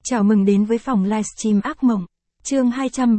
Chào mừng đến với phòng livestream ác mộng, chương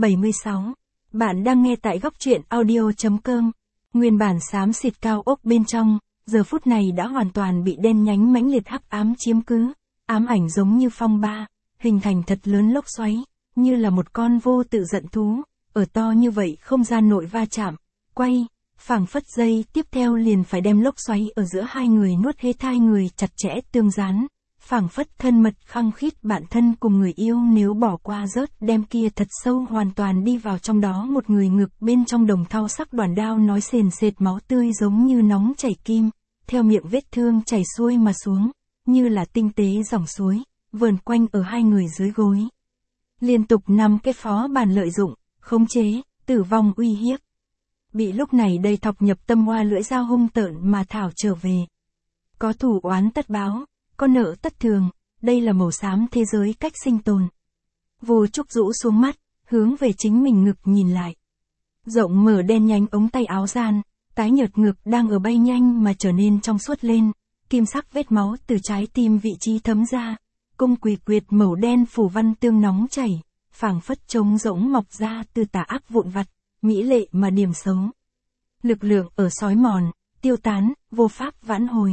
276. Bạn đang nghe tại góc truyện audio.com. Nguyên bản xám xịt cao ốc bên trong, giờ phút này đã hoàn toàn bị đen nhánh mãnh liệt hắc ám chiếm cứ, ám ảnh giống như phong ba, hình thành thật lớn lốc xoáy, như là một con vô tự giận thú, ở to như vậy không gian nội va chạm, quay, phảng phất giây tiếp theo liền phải đem lốc xoáy ở giữa hai người nuốt hết hai người chặt chẽ tương dán. Phảng phất thân mật khăng khít bạn thân cùng người yêu nếu bỏ qua rớt đem kia thật sâu hoàn toàn đi vào trong đó một người ngực bên trong đồng thau sắc đoàn đao nói sền sệt máu tươi giống như nóng chảy kim, theo miệng vết thương chảy xuôi mà xuống, như là tinh tế dòng suối, vờn quanh ở hai người dưới gối. Liên tục nằm cái phó bàn lợi dụng, khống chế, tử vong uy hiếp. Bị lúc này đây thọc nhập tâm hoa lưỡi dao hung tợn mà thảo trở về. Có thủ oán tất báo. Có nợ tất thường, đây là màu xám thế giới cách sinh tồn. Vô Trúc rũ xuống mắt, hướng về chính mình ngực nhìn lại. Rộng mở đen nhánh ống tay áo gian, tái nhợt ngực đang ở bay nhanh mà trở nên trong suốt lên, kim sắc vết máu từ trái tim vị trí thấm ra, cung quỳ quyệt màu đen phủ văn tương nóng chảy, phảng phất trống rỗng mọc ra từ tà ác vụn vặt, mỹ lệ mà điểm xấu. Lực lượng ở xói mòn, tiêu tán, vô pháp vãn hồi.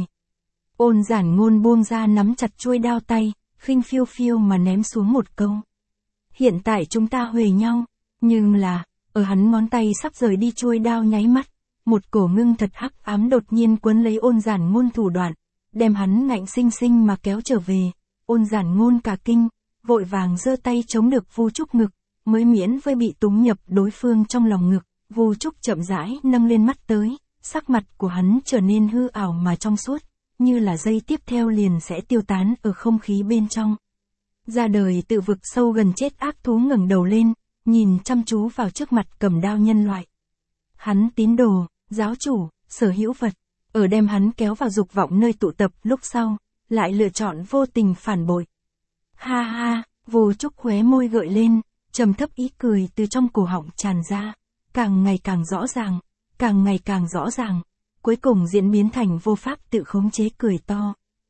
Ôn Giản Ngôn buông ra nắm chặt chuôi đao tay, khinh phiêu phiêu mà ném xuống một câu. Hiện tại chúng ta huề nhau, nhưng là, ở hắn ngón tay sắp rời đi chuôi đao nháy mắt, một cổ ngưng thật hắc ám đột nhiên quấn lấy Ôn Giản Ngôn thủ đoạn, đem hắn ngạnh sinh sinh mà kéo trở về. Ôn Giản Ngôn cả kinh, vội vàng giơ tay chống được Vu Trúc ngực, mới miễn với bị túng nhập đối phương trong lòng ngực. Vu Trúc chậm rãi nâng lên mắt tới, sắc mặt của hắn trở nên hư ảo mà trong suốt, như là giây tiếp theo liền sẽ tiêu tán ở không khí bên trong. Ra đời tự vực sâu gần chết ác thú ngẩng đầu lên, nhìn chăm chú vào trước mặt cầm đao nhân loại. Hắn tín đồ, giáo chủ, sở hữu vật, ở đem hắn kéo vào dục vọng nơi tụ tập lúc sau, lại lựa chọn vô tình phản bội. Ha ha, Vô Trúc khóe môi gợi lên, trầm thấp ý cười từ trong cổ họng tràn ra, càng ngày càng rõ ràng, càng ngày càng rõ ràng. Cuối cùng diễn biến thành vô pháp tự khống chế cười to.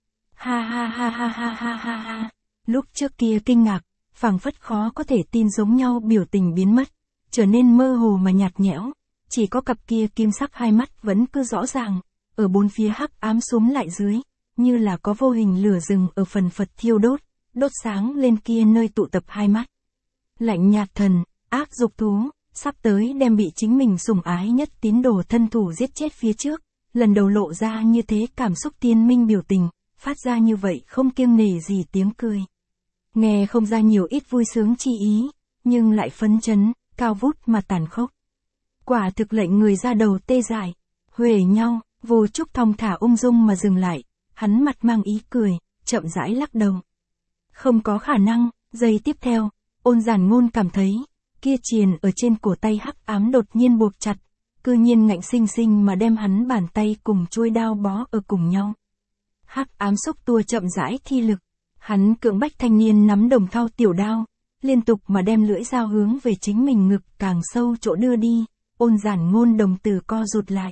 Ha ha ha ha ha ha ha ha. Lúc trước kia kinh ngạc, phảng phất khó có thể tin giống nhau biểu tình biến mất, trở nên mơ hồ mà nhạt nhẽo, chỉ có cặp kia kim sắc hai mắt vẫn cứ rõ ràng, ở bốn phía hắc ám súm lại dưới, như là có vô hình lửa rừng ở phần phật thiêu đốt, đốt sáng lên kia nơi tụ tập hai mắt. Lạnh nhạt thần, ác dục thú, sắp tới đem bị chính mình sủng ái nhất tín đồ thân thủ giết chết phía trước. Lần đầu lộ ra như thế cảm xúc tiên minh biểu tình, phát ra như vậy không kiêng nể gì tiếng cười. Nghe không ra nhiều ít vui sướng chi ý, nhưng lại phấn chấn, cao vút mà tàn khốc. Quả thực lệnh người ra đầu tê dại, huề nhau, Vô Trúc thong thả ung dung mà dừng lại, hắn mặt mang ý cười, chậm rãi lắc đầu. Không có khả năng, giây tiếp theo, Ôn Giản Ngôn cảm thấy, kia triền ở trên cổ tay hắc ám đột nhiên buộc chặt. Cư nhiên ngạnh sinh sinh mà đem hắn bàn tay cùng chuôi đao bó ở cùng nhau. Hắc ám xúc tua chậm rãi thi lực, hắn cưỡng bách thanh niên nắm đồng thau tiểu đao, liên tục mà đem lưỡi dao hướng về chính mình ngực càng sâu chỗ đưa đi. Ôn Giản Ngôn đồng tử co rụt lại.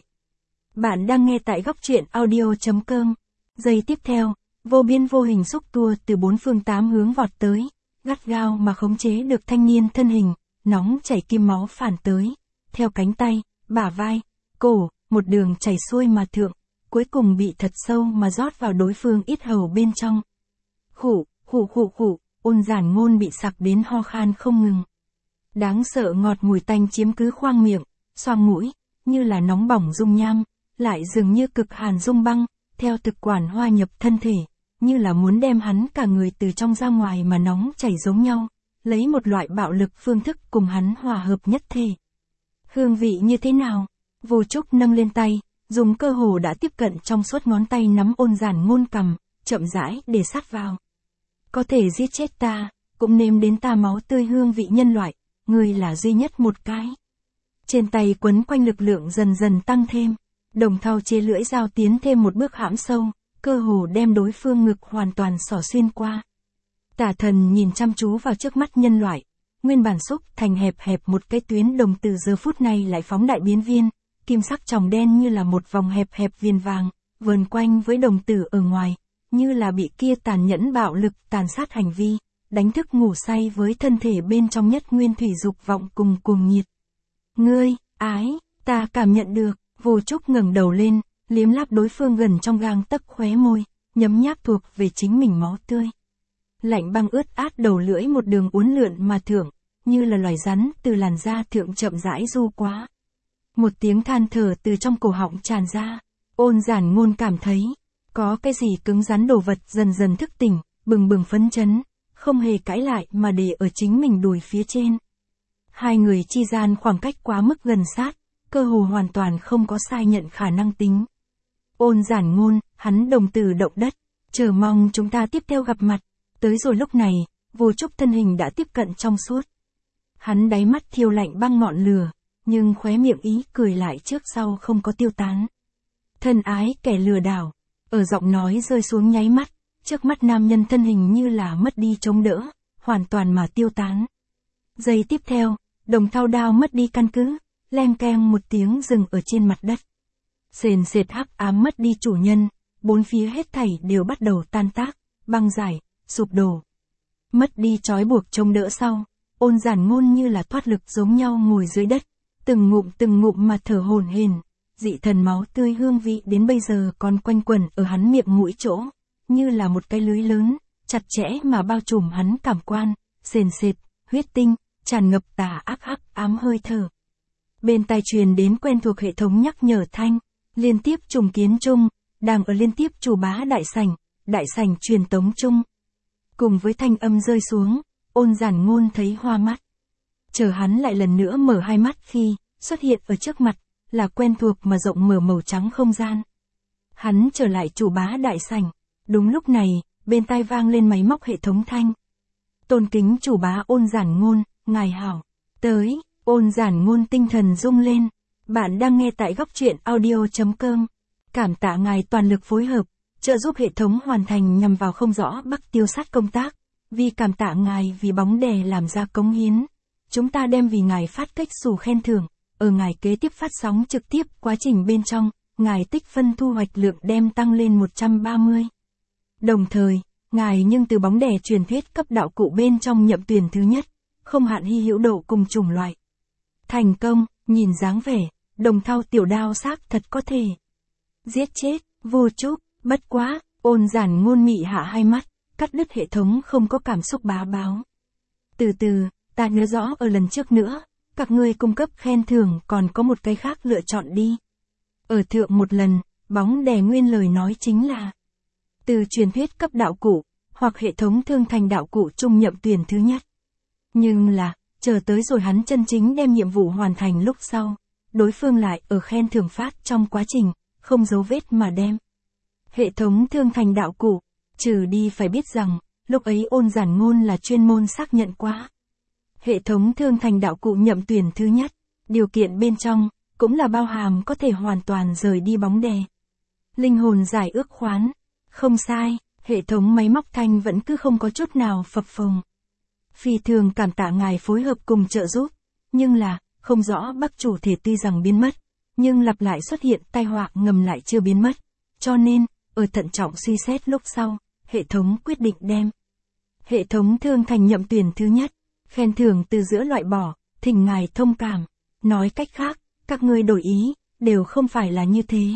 Bạn đang nghe tại góc truyện audio.com. Giây tiếp theo, vô biên vô hình xúc tua từ bốn phương tám hướng vọt tới, gắt gao mà khống chế được thanh niên thân hình, nóng chảy kim máu phản tới, theo cánh tay, bả vai, cổ, một đường chảy xuôi mà thượng, cuối cùng bị thật sâu mà rót vào đối phương yết hầu bên trong. Khụ, khụ khụ khụ, Ôn Giản Ngôn bị sặc đến ho khan không ngừng. Đáng sợ ngọt mùi tanh chiếm cứ khoang miệng, xoang mũi, như là nóng bỏng dung nham, lại dường như cực hàn dung băng, theo thực quản hoa nhập thân thể, như là muốn đem hắn cả người từ trong ra ngoài mà nóng chảy giống nhau, lấy một loại bạo lực phương thức cùng hắn hòa hợp nhất thể. Hương vị như thế nào? Vô Trúc nâng lên tay, dùng cơ hồ đã tiếp cận trong suốt ngón tay nắm Ôn Giản Ngôn cằm, chậm rãi để sát vào. Có thể giết chết ta, cũng nếm đến ta máu tươi hương vị nhân loại, ngươi là duy nhất một cái. Trên tay quấn quanh lực lượng dần dần tăng thêm, đồng thau chế lưỡi dao tiến thêm một bước hãm sâu, cơ hồ đem đối phương ngực hoàn toàn xỏ xuyên qua. Tả Thần nhìn chăm chú vào trước mắt nhân loại. Nguyên bản xúc thành hẹp hẹp một cái tuyến đồng từ giờ phút này lại phóng đại biến viên, kim sắc tròng đen như là một vòng hẹp hẹp viền vàng, vờn quanh với đồng tử ở ngoài, như là bị kia tàn nhẫn bạo lực tàn sát hành vi, đánh thức ngủ say với thân thể bên trong nhất nguyên thủy dục vọng cùng cuồng nhiệt. Ngươi, ái, ta cảm nhận được, Vô Trúc ngẩng đầu lên, liếm láp đối phương gần trong gang tấc khóe môi, nhấm nháp thuộc về chính mình máu tươi. Lạnh băng ướt át đầu lưỡi một đường uốn lượn mà thưởng, như là loài rắn từ làn da thượng chậm rãi du quá. Một tiếng than thở từ trong cổ họng tràn ra, Ôn Giản Ngôn cảm thấy, có cái gì cứng rắn đồ vật dần dần thức tỉnh, bừng bừng phấn chấn, không hề cãi lại mà để ở chính mình đùi phía trên. Hai người chi gian khoảng cách quá mức gần sát, cơ hồ hoàn toàn không có sai nhận khả năng tính. Ôn Giản Ngôn, hắn đồng tử động đất, chờ mong chúng ta tiếp theo gặp mặt. Tới rồi lúc này, Vô Trúc thân hình đã tiếp cận trong suốt. Hắn đáy mắt thiêu lạnh băng ngọn lửa, nhưng khóe miệng ý cười lại trước sau không có tiêu tán. Thân ái kẻ lừa đảo, ở giọng nói rơi xuống nháy mắt, trước mắt nam nhân thân hình như là mất đi chống đỡ, hoàn toàn mà tiêu tán. Giây tiếp theo, đồng thao đao mất đi căn cứ, leng keng một tiếng dừng ở trên mặt đất. Sền sệt hắc ám mất đi chủ nhân, bốn phía hết thảy đều bắt đầu tan tác, băng giải, sụp đổ. Mất đi trói buộc chống đỡ sau, Ôn Giản Ngôn như là thoát lực giống nhau ngồi dưới đất, từng ngụm mà thở hổn hển, dị thần máu tươi hương vị đến bây giờ còn quanh quẩn ở hắn miệng mũi chỗ, như là một cái lưới lớn, chặt chẽ mà bao trùm hắn cảm quan, sền sệt, huyết tinh, tràn ngập tà ác hắc ám hơi thở. Bên tai truyền đến quen thuộc hệ thống nhắc nhở thanh, liên tiếp trùng kiến chung, đang ở liên tiếp chủ bá đại sảnh truyền tống chung. Cùng với thanh âm rơi xuống, Ôn Giản Ngôn thấy hoa mắt. Chờ hắn lại lần nữa mở hai mắt khi, xuất hiện ở trước mặt, là quen thuộc mà rộng mở màu trắng không gian. Hắn trở lại chủ bá đại sảnh, đúng lúc này, bên tai vang lên máy móc hệ thống thanh. Tôn kính chủ bá Ôn Giản Ngôn, ngài hảo, tới, Ôn Giản Ngôn tinh thần rung lên. Bạn đang nghe tại góc truyện audio.com. Cảm tạ ngài toàn lực phối hợp, trợ giúp hệ thống hoàn thành nhằm vào không rõ Bắc tiêu sát công tác. Vì cảm tạ ngài vì bóng đè làm ra cống hiến. Chúng ta đem vì ngài phát cách xù khen thưởng, ở ngài kế tiếp phát sóng trực tiếp quá trình bên trong, ngài tích phân thu hoạch lượng đem tăng lên 130. Đồng thời, ngài nhưng từ bóng đè truyền thuyết cấp đạo cụ bên trong nhậm tuyển thứ nhất, không hạn hy hữu độ cùng chủng loại. Thành công, nhìn dáng vẻ, đồng thau tiểu đao xác thật có thể giết chết, Vô Trúc, bất quá, Ôn Giản Ngôn mị hạ hai mắt, cắt đứt hệ thống không có cảm xúc bá báo. Từ từ, ta nhớ rõ ở lần trước nữa, các ngươi cung cấp khen thưởng còn có một cái khác lựa chọn đi. Ở thượng một lần, bóng đè nguyên lời nói chính là từ truyền thuyết cấp đạo cụ, hoặc hệ thống thương thành đạo cụ chung nhậm tuyển thứ nhất. Nhưng là, chờ tới rồi hắn chân chính đem nhiệm vụ hoàn thành lúc sau, đối phương lại ở khen thưởng phát trong quá trình, không dấu vết mà đem. Hệ thống thương thành đạo cụ, trừ đi phải biết rằng, lúc ấy Ôn Giản Ngôn là chuyên môn xác nhận quá. Hệ thống thương thành đạo cụ nhậm tuyển thứ nhất, điều kiện bên trong, cũng là bao hàm có thể hoàn toàn rời đi bóng đè. Linh hồn giải ước khoán, không sai, hệ thống máy móc thanh vẫn cứ không có chút nào phập phồng. Phi thường cảm tạ ngài phối hợp cùng trợ giúp, nhưng là, không rõ Bắc chủ thể tuy rằng biến mất, nhưng lặp lại xuất hiện tai họa ngầm lại chưa biến mất. Cho nên, ở thận trọng suy xét lúc sau, hệ thống quyết định đem hệ thống thương thành nhậm tuyển thứ nhất, khen thưởng từ giữa loại bỏ, thỉnh ngài thông cảm. Nói cách khác, các ngươi đổi ý, đều không phải là như thế.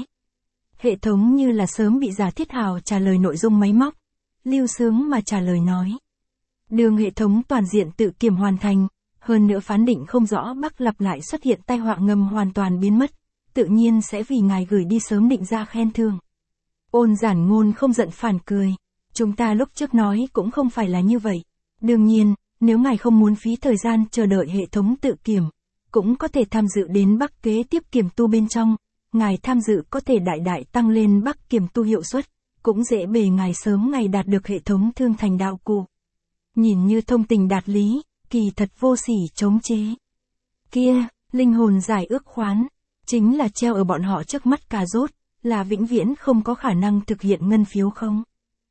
Hệ thống như là sớm bị giả thiết hào trả lời nội dung máy móc, lưu sướng mà trả lời nói. Đường hệ thống toàn diện tự kiểm hoàn thành, hơn nữa phán định không rõ Bắc lặp lại xuất hiện tai họa ngầm hoàn toàn biến mất, tự nhiên sẽ vì ngài gửi đi sớm định ra khen thưởng. Ôn Giản Ngôn không giận phản cười, chúng ta lúc trước nói cũng không phải là như vậy. Đương nhiên, nếu ngài không muốn phí thời gian chờ đợi hệ thống tự kiểm, cũng có thể tham dự đến Bắc kế tiếp kiểm tu bên trong, ngài tham dự có thể đại đại tăng lên Bắc kiểm tu hiệu suất, cũng dễ bề ngài sớm ngày đạt được hệ thống thương thành đạo cụ. Nhìn như thông tình đạt lý, kỳ thật vô sỉ chống chế. Kia, linh hồn giải ước khoán, chính là treo ở bọn họ trước mắt cà rốt, là vĩnh viễn không có khả năng thực hiện ngân phiếu không.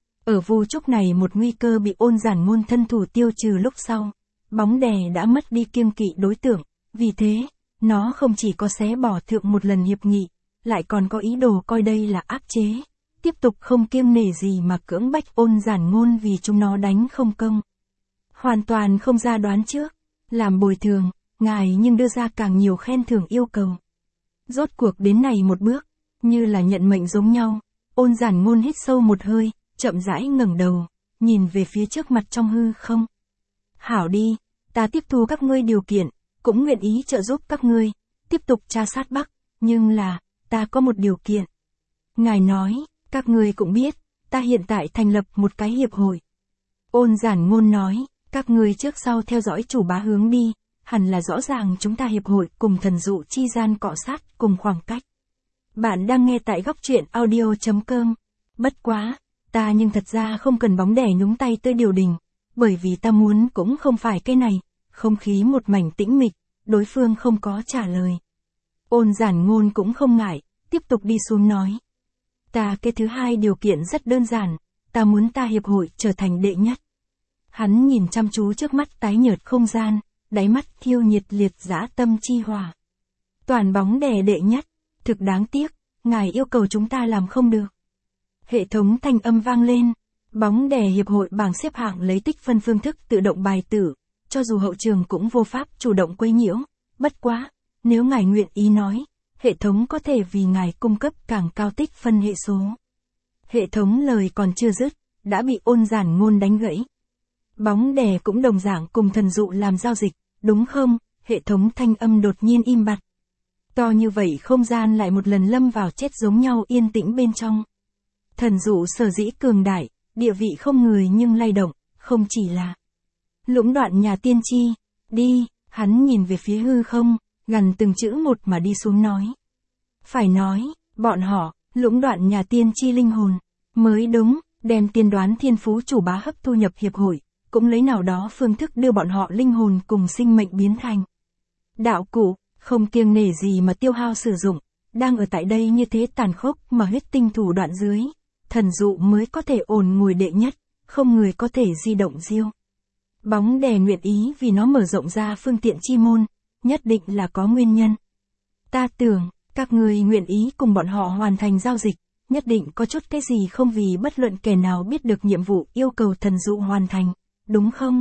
Ở Vô Trúc này một nguy cơ bị Ôn Giản Ngôn thân thủ tiêu trừ lúc sau, bóng đè đã mất đi kiêng kỵ đối tượng, vì thế, nó không chỉ có xé bỏ thượng một lần hiệp nghị, lại còn có ý đồ coi đây là áp chế, tiếp tục không kiêng nể gì mà cưỡng bách Ôn Giản Ngôn vì chúng nó đánh không công. Hoàn toàn không ra đoán trước. Làm bồi thường, ngài nhưng đưa ra càng nhiều khen thưởng yêu cầu. Rốt cuộc đến này một bước, như là nhận mệnh giống nhau. Ôn Giản Ngôn hít sâu một hơi, chậm rãi ngẩng đầu, nhìn về phía trước mặt trong hư không. Hảo đi, ta tiếp thu các ngươi điều kiện, cũng nguyện ý trợ giúp các ngươi, tiếp tục tra sát Bắc, nhưng là, ta có một điều kiện. Ngài nói, các ngươi cũng biết, ta hiện tại thành lập một cái hiệp hội. Ôn Giản Ngôn nói, các ngươi trước sau theo dõi chủ bá hướng đi, hẳn là rõ ràng chúng ta hiệp hội cùng thần dụ chi gian cọ sát cùng khoảng cách. Bạn đang nghe tại góc truyện audio.com. Bất quá, ta nhưng thật ra không cần bóng đè nhúng tay tới điều đình, bởi vì ta muốn cũng không phải cái này. Không khí một mảnh tĩnh mịch, đối phương không có trả lời. Ôn Giản Ngôn cũng không ngại, tiếp tục đi xuống nói. Ta cái thứ hai điều kiện rất đơn giản, ta muốn ta hiệp hội trở thành đệ nhất. Hắn nhìn chăm chú trước mắt tái nhợt không gian, đáy mắt thiêu nhiệt liệt dã tâm chi hỏa. Toàn bóng đè đệ nhất, thực đáng tiếc, ngài yêu cầu chúng ta làm không được. Hệ thống thanh âm vang lên, bóng đè hiệp hội bảng xếp hạng lấy tích phân phương thức tự động bài tử, cho dù hậu trường cũng vô pháp chủ động quấy nhiễu, bất quá, nếu ngài nguyện ý nói, hệ thống có thể vì ngài cung cấp càng cao tích phân hệ số. Hệ thống lời còn chưa dứt, đã bị Ôn Giản Ngôn đánh gãy. Bóng đè cũng đồng dạng cùng thần dụ làm giao dịch, đúng không? Hệ thống thanh âm đột nhiên im bặt. To như vậy không gian lại một lần lâm vào chết giống nhau yên tĩnh bên trong. Thần dụ sở dĩ cường đại, địa vị không người nhưng lay động, không chỉ là lũng đoạn nhà tiên tri. Đi, hắn nhìn về phía hư không, gần từng chữ một mà đi xuống nói. Phải nói, bọn họ, lũng đoạn nhà tiên tri linh hồn, mới đúng, đem tiên đoán thiên phú chủ bá hấp thu nhập hiệp hội, cũng lấy nào đó phương thức đưa bọn họ linh hồn cùng sinh mệnh biến thành đạo cụ, không kiêng nể gì mà tiêu hao sử dụng, đang ở tại đây như thế tàn khốc mà huyết tinh thủ đoạn dưới, thần dụ mới có thể ổn ngồi đệ nhất, không người có thể di động diêu. Bóng đè nguyện ý vì nó mở rộng ra phương tiện chi môn, nhất định là có nguyên nhân. Ta tưởng, các người nguyện ý cùng bọn họ hoàn thành giao dịch, nhất định có chút cái gì không vì bất luận kẻ nào biết được nhiệm vụ yêu cầu thần dụ hoàn thành, đúng không?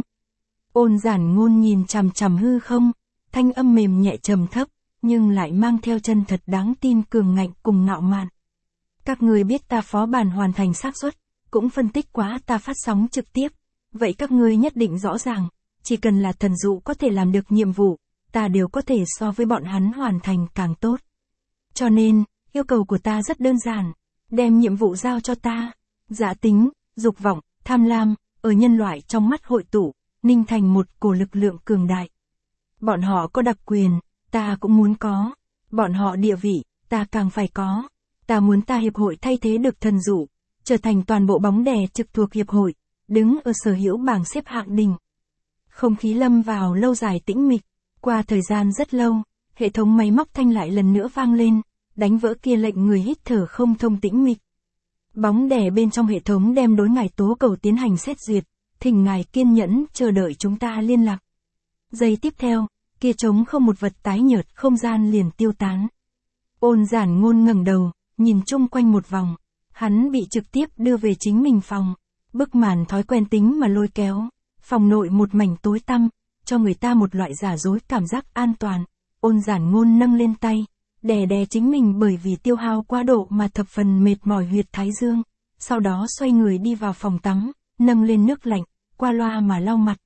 Ôn Giản Ngôn nhìn chằm chằm hư không, thanh âm mềm nhẹ trầm thấp, nhưng lại mang theo chân thật đáng tin cường ngạnh cùng ngạo mạn. Các người biết ta phó bản hoàn thành xác suất, cũng phân tích quá ta phát sóng trực tiếp, vậy các ngươi nhất định rõ ràng, chỉ cần là thần dụ có thể làm được nhiệm vụ, ta đều có thể so với bọn hắn hoàn thành càng tốt. Cho nên, yêu cầu của ta rất đơn giản, đem nhiệm vụ giao cho ta. Dạ tính, dục vọng, tham lam, ở nhân loại trong mắt hội tụ, ninh thành một cổ lực lượng cường đại. Bọn họ có đặc quyền, ta cũng muốn có. Bọn họ địa vị, ta càng phải có. Ta muốn ta hiệp hội thay thế được thần dụ, trở thành toàn bộ bóng đè trực thuộc hiệp hội, đứng ở sở hữu bảng xếp hạng đỉnh. Không khí lâm vào lâu dài tĩnh mịch, qua thời gian rất lâu, hệ thống máy móc thanh lại lần nữa vang lên, đánh vỡ kia lệnh người hít thở không thông tĩnh mịch. Bóng đè bên trong hệ thống đem đối ngài tố cầu tiến hành xét duyệt, thỉnh ngài kiên nhẫn chờ đợi chúng ta liên lạc. Giây tiếp theo, kia trống không một vật tái nhợt không gian liền tiêu tán. Ôn Giản Ngôn ngẩng đầu, nhìn chung quanh một vòng, hắn bị trực tiếp đưa về chính mình phòng, bức màn thói quen tính mà lôi kéo, phòng nội một mảnh tối tăm, cho người ta một loại giả dối cảm giác an toàn. Ôn Giản Ngôn nâng lên tay, đè đè chính mình bởi vì tiêu hao quá độ mà thập phần mệt mỏi huyệt thái dương, sau đó xoay người đi vào phòng tắm, nâng lên nước lạnh, qua loa mà lau mặt.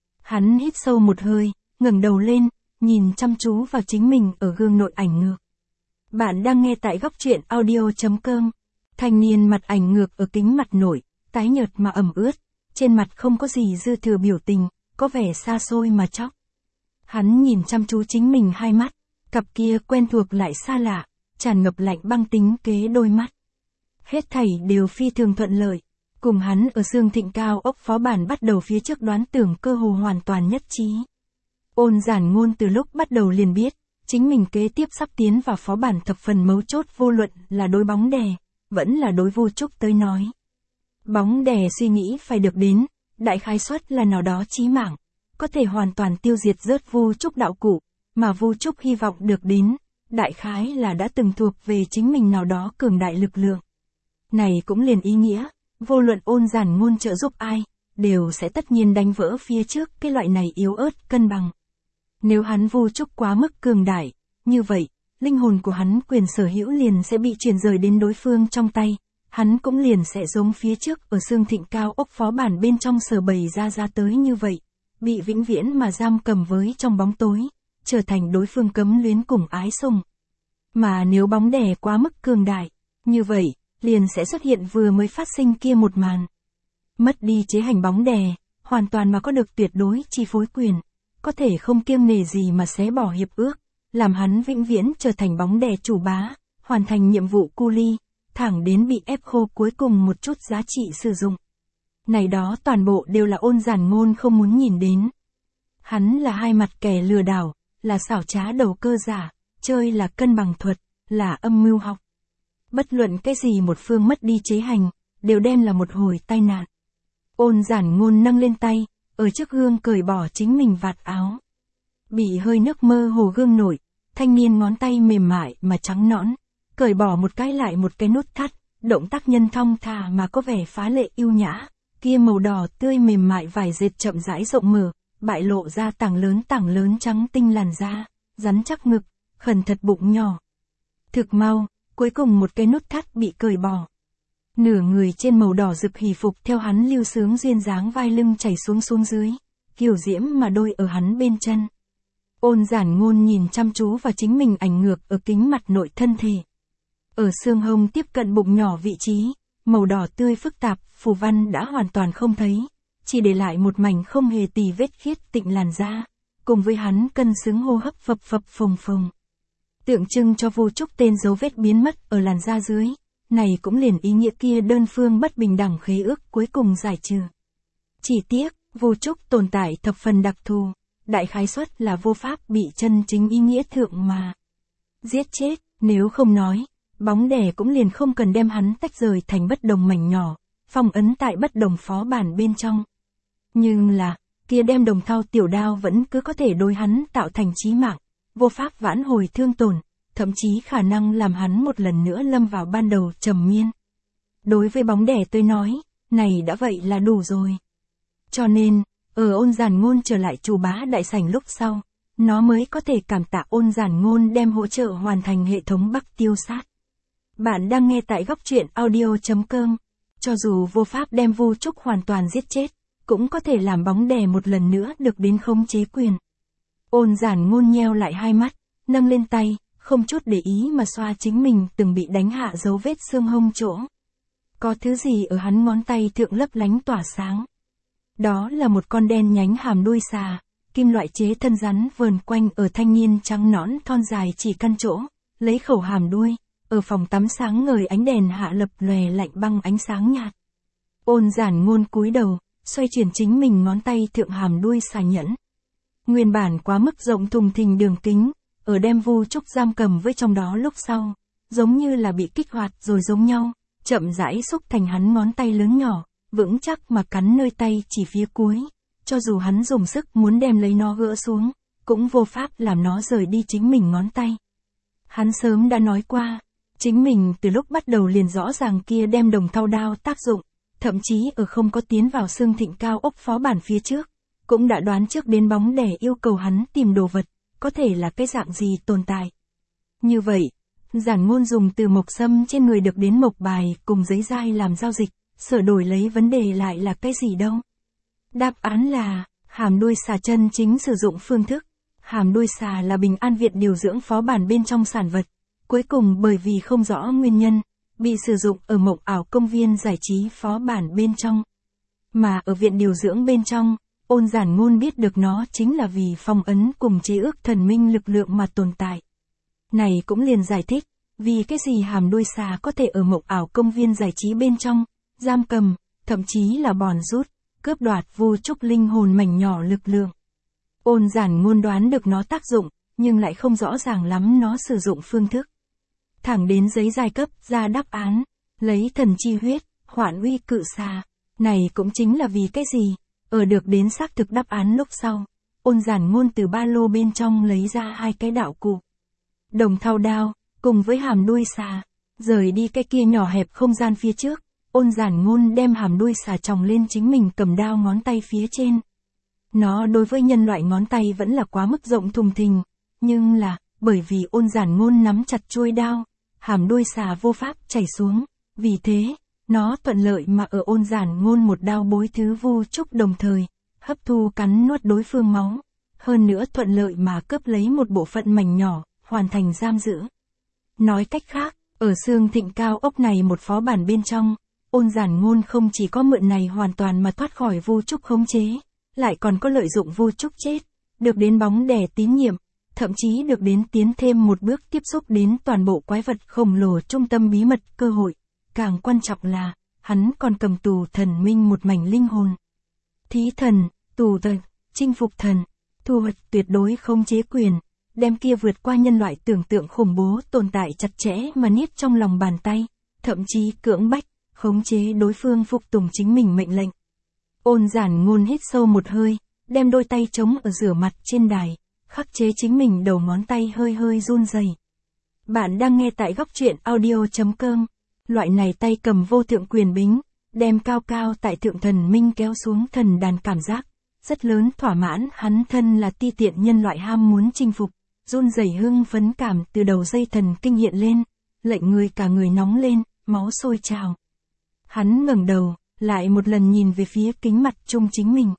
Hắn hít sâu một hơi, ngẩng đầu lên, nhìn chăm chú vào chính mình ở gương nội ảnh ngược. Bạn đang nghe tại góc truyện audio.com. Thanh niên mặt ảnh ngược ở kính mặt nổi, tái nhợt mà ẩm ướt, trên mặt không có gì dư thừa biểu tình, có vẻ xa xôi mà chóc. Hắn nhìn chăm chú chính mình hai mắt, cặp kia quen thuộc lại xa lạ, tràn ngập lạnh băng tính kế đôi mắt. Hết thảy đều phi thường thuận lợi, cùng hắn ở Sương Thịnh cao ốc phó bản bắt đầu phía trước đoán tưởng cơ hồ hoàn toàn nhất trí. Ôn Giản Ngôn từ lúc bắt đầu liền biết, chính mình kế tiếp sắp tiến vào phó bản thập phần mấu chốt, vô luận là đối bóng đè, vẫn là đối Vu Trúc tới nói. Bóng đè suy nghĩ phải được đến, đại khái suất là nào đó chí mạng, có thể hoàn toàn tiêu diệt rớt Vu Trúc đạo cụ, mà Vu Trúc hy vọng được đến, đại khái là đã từng thuộc về chính mình nào đó cường đại lực lượng. Này cũng liền ý nghĩa, vô luận Ôn Giản Ngôn trợ giúp ai, đều sẽ tất nhiên đánh vỡ phía trước cái loại này yếu ớt cân bằng. Nếu hắn vu trúc quá mức cường đại, như vậy, linh hồn của hắn quyền sở hữu liền sẽ bị chuyển rời đến đối phương trong tay, hắn cũng liền sẽ giống phía trước ở xương thịnh cao ốc phó bản bên trong sở bày ra tới như vậy, bị vĩnh viễn mà giam cầm với trong bóng tối, trở thành đối phương cấm luyến cùng ái sùng. Mà nếu bóng đè quá mức cường đại, như vậy, liền sẽ xuất hiện vừa mới phát sinh kia một màn. Mất đi chế hành bóng đè, hoàn toàn mà có được tuyệt đối chi phối quyền, có thể không kiêng nể gì mà xé bỏ hiệp ước, làm hắn vĩnh viễn trở thành bóng đè chủ bá, hoàn thành nhiệm vụ cu ly, thẳng đến bị ép khô cuối cùng một chút giá trị sử dụng. Này đó toàn bộ đều là Ôn Giản Ngôn không muốn nhìn đến. Hắn là hai mặt kẻ lừa đảo, là xảo trá đầu cơ giả, chơi là cân bằng thuật, là âm mưu học. Bất luận cái gì một phương mất đi chế hành, đều đem là một hồi tai nạn. Ôn Giản Ngôn nâng lên tay, ở trước gương cởi bỏ chính mình vạt áo. Bị hơi nước mơ hồ gương nổi, thanh niên ngón tay mềm mại mà trắng nõn, cởi bỏ một cái lại một cái nút thắt, động tác nhân thong thả mà có vẻ phá lệ yêu nhã, kia màu đỏ tươi mềm mại vải dệt chậm rãi rộng mở, bại lộ ra tảng lớn trắng tinh làn da, rắn chắc ngực, khẩn thật bụng nhỏ. Thực mau, cuối cùng một cái nút thắt bị cởi bỏ. Nửa người trên màu đỏ rực hỉ phục theo hắn lưu sướng duyên dáng vai lưng chảy xuống dưới, kiều diễm mà đôi ở hắn bên chân. Ôn Giản Ngôn nhìn chăm chú vào chính mình ảnh ngược ở kính mặt nội thân thể. Ở xương hông tiếp cận bụng nhỏ vị trí, màu đỏ tươi phức tạp, phù văn đã hoàn toàn không thấy, chỉ để lại một mảnh không hề tì vết khiết tịnh làn da, cùng với hắn cân xứng hô hấp phập phập phồng phồng. Tượng trưng cho vô trúc tên dấu vết biến mất ở làn da dưới, này cũng liền ý nghĩa kia đơn phương bất bình đẳng khế ước cuối cùng giải trừ. Chỉ tiếc, vô trúc tồn tại thập phần đặc thù, đại khái suất là vô pháp bị chân chính ý nghĩa thượng mà giết chết, nếu không nói, bóng đè cũng liền không cần đem hắn tách rời thành bất đồng mảnh nhỏ, phong ấn tại bất đồng phó bản bên trong. Nhưng là, kia đem đồng thau tiểu đao vẫn cứ có thể đối hắn tạo thành chí mạng, vô pháp vãn hồi thương tổn, thậm chí khả năng làm hắn một lần nữa lâm vào ban đầu trầm miên. Đối với bóng đè tôi nói, này đã vậy là đủ rồi. Cho nên, ở Ôn Giản Ngôn trở lại chủ bá đại sảnh lúc sau, nó mới có thể cảm tạ Ôn Giản Ngôn đem hỗ trợ hoàn thành hệ thống Bắc tiêu sát. Bạn đang nghe tại góc truyện audio.com. Cho dù vô pháp đem Vu Trúc hoàn toàn giết chết, cũng có thể làm bóng đè một lần nữa được đến khống chế quyền. Ôn Giản Ngôn nheo lại hai mắt, nâng lên tay, không chút để ý mà xoa chính mình từng bị đánh hạ dấu vết xương hông chỗ. Có thứ gì ở hắn ngón tay thượng lấp lánh tỏa sáng. Đó là một con đen nhánh hàm đuôi xà, kim loại chế thân rắn vờn quanh ở thanh niên trắng nõn thon dài chỉ căn chỗ, lấy khẩu hàm đuôi, ở phòng tắm sáng ngời ánh đèn hạ lập lòe lạnh băng ánh sáng nhạt. Ôn Giản Ngôn cúi đầu, xoay chuyển chính mình ngón tay thượng hàm đuôi xà nhẫn. Nguyên bản quá mức rộng thùng thình đường kính, ở đem Vu Trúc giam cầm với trong đó lúc sau, giống như là bị kích hoạt rồi giống nhau, chậm rãi xúc thành hắn ngón tay lớn nhỏ, vững chắc mà cắn nơi tay chỉ phía cuối, cho dù hắn dùng sức muốn đem lấy nó gỡ xuống, cũng vô pháp làm nó rời đi chính mình ngón tay. Hắn sớm đã nói qua, chính mình từ lúc bắt đầu liền rõ ràng kia đem đồng thau đao tác dụng, thậm chí ở không có tiến vào xương thịnh cao ốc phó bản phía trước, cũng đã đoán trước đến bóng đè yêu cầu hắn tìm đồ vật, có thể là cái dạng gì tồn tại. Như vậy, Giản Ngôn dùng từ mộc sâm trên người được đến mộc bài cùng giấy dai làm giao dịch, sửa đổi lấy vấn đề lại là cái gì đâu. Đáp án là, hàm đuôi xà chân chính sử dụng phương thức. Hàm đuôi xà là Bình An Viện điều dưỡng phó bản bên trong sản vật, cuối cùng bởi vì không rõ nguyên nhân, bị sử dụng ở mộng ảo công viên giải trí phó bản bên trong. Mà ở viện điều dưỡng bên trong, Ôn Giản Ngôn biết được nó chính là vì phong ấn cùng chế ước thần minh lực lượng mà tồn tại. Này cũng liền giải thích, vì cái gì hàm đuôi xà có thể ở mộng ảo công viên giải trí bên trong, giam cầm, thậm chí là bòn rút, cướp đoạt Vu Trúc linh hồn mảnh nhỏ lực lượng. Ôn Giản Ngôn đoán được nó tác dụng, nhưng lại không rõ ràng lắm nó sử dụng phương thức. Thẳng đến giấy giai cấp ra đáp án, lấy thần chi huyết, hoạn uy cự xà. Này cũng chính là vì cái gì, ở được đến xác thực đáp án lúc sau, Ôn Giản Ngôn từ ba lô bên trong lấy ra hai cái đạo cụ. Đồng thau đao, cùng với hàm đuôi xà, rời đi cái kia nhỏ hẹp không gian phía trước, Ôn Giản Ngôn đem hàm đuôi xà chồng lên chính mình cầm đao ngón tay phía trên. Nó đối với nhân loại ngón tay vẫn là quá mức rộng thùng thình, nhưng là, bởi vì Ôn Giản Ngôn nắm chặt chuôi đao, hàm đuôi xà vô pháp chảy xuống, vì thế, nó thuận lợi mà ở Ôn Giản Ngôn một đao bối thứ Vu Trúc đồng thời, hấp thu cắn nuốt đối phương máu, hơn nữa thuận lợi mà cướp lấy một bộ phận mảnh nhỏ, hoàn thành giam giữ. Nói cách khác, ở xương thịnh cao ốc này một phó bản bên trong, Ôn Giản Ngôn không chỉ có mượn này hoàn toàn mà thoát khỏi Vu Trúc khống chế, lại còn có lợi dụng Vu Trúc chết, được đến bóng đè tín nhiệm, thậm chí được đến tiến thêm một bước tiếp xúc đến toàn bộ quái vật khổng lồ trung tâm bí mật cơ hội. Càng quan trọng là, hắn còn cầm tù thần minh một mảnh linh hồn. Thí thần, tù thần, chinh phục thần, thu hoạch tuyệt đối không chế quyền, đem kia vượt qua nhân loại tưởng tượng khủng bố tồn tại chặt chẽ mà niết trong lòng bàn tay, thậm chí cưỡng bách, khống chế đối phương phục tùng chính mình mệnh lệnh. Ôn Giản Ngôn hít sâu một hơi, đem đôi tay chống ở rửa mặt trên đài, khắc chế chính mình đầu ngón tay hơi hơi run rẩy. Bạn đang nghe tại góc truyện audio.com. Loại này tay cầm vô thượng quyền bính, đem cao cao tại thượng thần minh kéo xuống thần đàn cảm giác, rất lớn thỏa mãn hắn thân là ti tiện nhân loại ham muốn chinh phục, run rẩy hưng phấn cảm từ đầu dây thần kinh hiện lên, lệnh người cả người nóng lên, máu sôi trào. Hắn ngẩng đầu, lại một lần nhìn về phía kính mặt trung chính mình.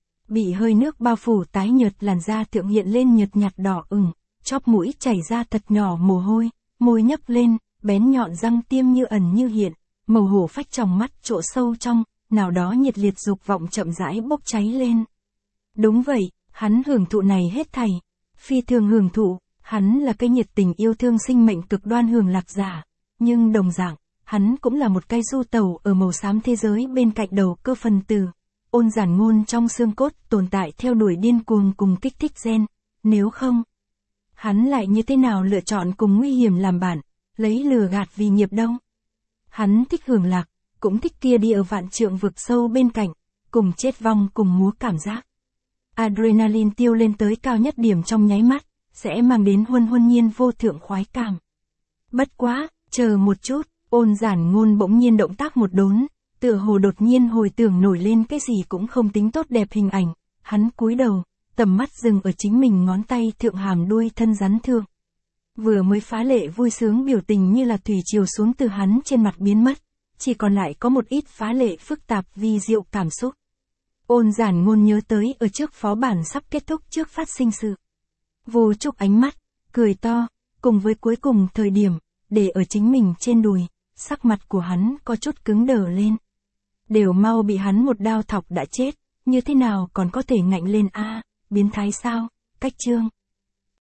Bị hơi nước bao phủ tái nhợt làn da thượng hiện lên nhợt nhạt đỏ ửng, chóp mũi chảy ra thật nhỏ mồ hôi, môi nhấp lên, bén nhọn răng tiêm như ẩn như hiện, màu hổ phách trong mắt chỗ sâu trong, nào đó nhiệt liệt dục vọng chậm rãi bốc cháy lên. Đúng vậy, hắn hưởng thụ này hết thảy, phi thường hưởng thụ, hắn là cái nhiệt tình yêu thương sinh mệnh cực đoan hưởng lạc giả, nhưng đồng dạng, hắn cũng là một cái du tàu ở màu xám thế giới bên cạnh đầu cơ phần tử. Ôn Giản Ngôn trong xương cốt tồn tại theo đuổi điên cuồng cùng kích thích gen, nếu không, hắn lại như thế nào lựa chọn cùng nguy hiểm làm bạn, lấy lừa gạt vì nghiệp đâu. Hắn thích hưởng lạc, cũng thích kia đi ở vạn trượng vực sâu bên cạnh, cùng chết vong cùng múa cảm giác. Adrenaline tiêu lên tới cao nhất điểm trong nháy mắt, sẽ mang đến huân nhiên vô thượng khoái cảm. Bất quá, chờ một chút, Ôn Giản Ngôn bỗng nhiên động tác một đốn, tựa hồ đột nhiên hồi tưởng nổi lên cái gì cũng không tính tốt đẹp hình ảnh, hắn cúi đầu, tầm mắt dừng ở chính mình ngón tay thượng hàm đuôi thân rắn thượng. Vừa mới phá lệ vui sướng biểu tình như là thủy triều xuống từ hắn trên mặt biến mất, chỉ còn lại có một ít phá lệ phức tạp vi diệu cảm xúc. Ôn Giản Ngôn nhớ tới ở trước phó bản sắp kết thúc trước phát sinh sự. Vô Trúc ánh mắt, cười to, cùng với cuối cùng thời điểm, để ở chính mình trên đùi, sắc mặt của hắn có chút cứng đờ lên. Đều mau bị hắn một đao thọc đã chết, như thế nào còn có thể ngạnh lên a, biến thái sao, cách chương.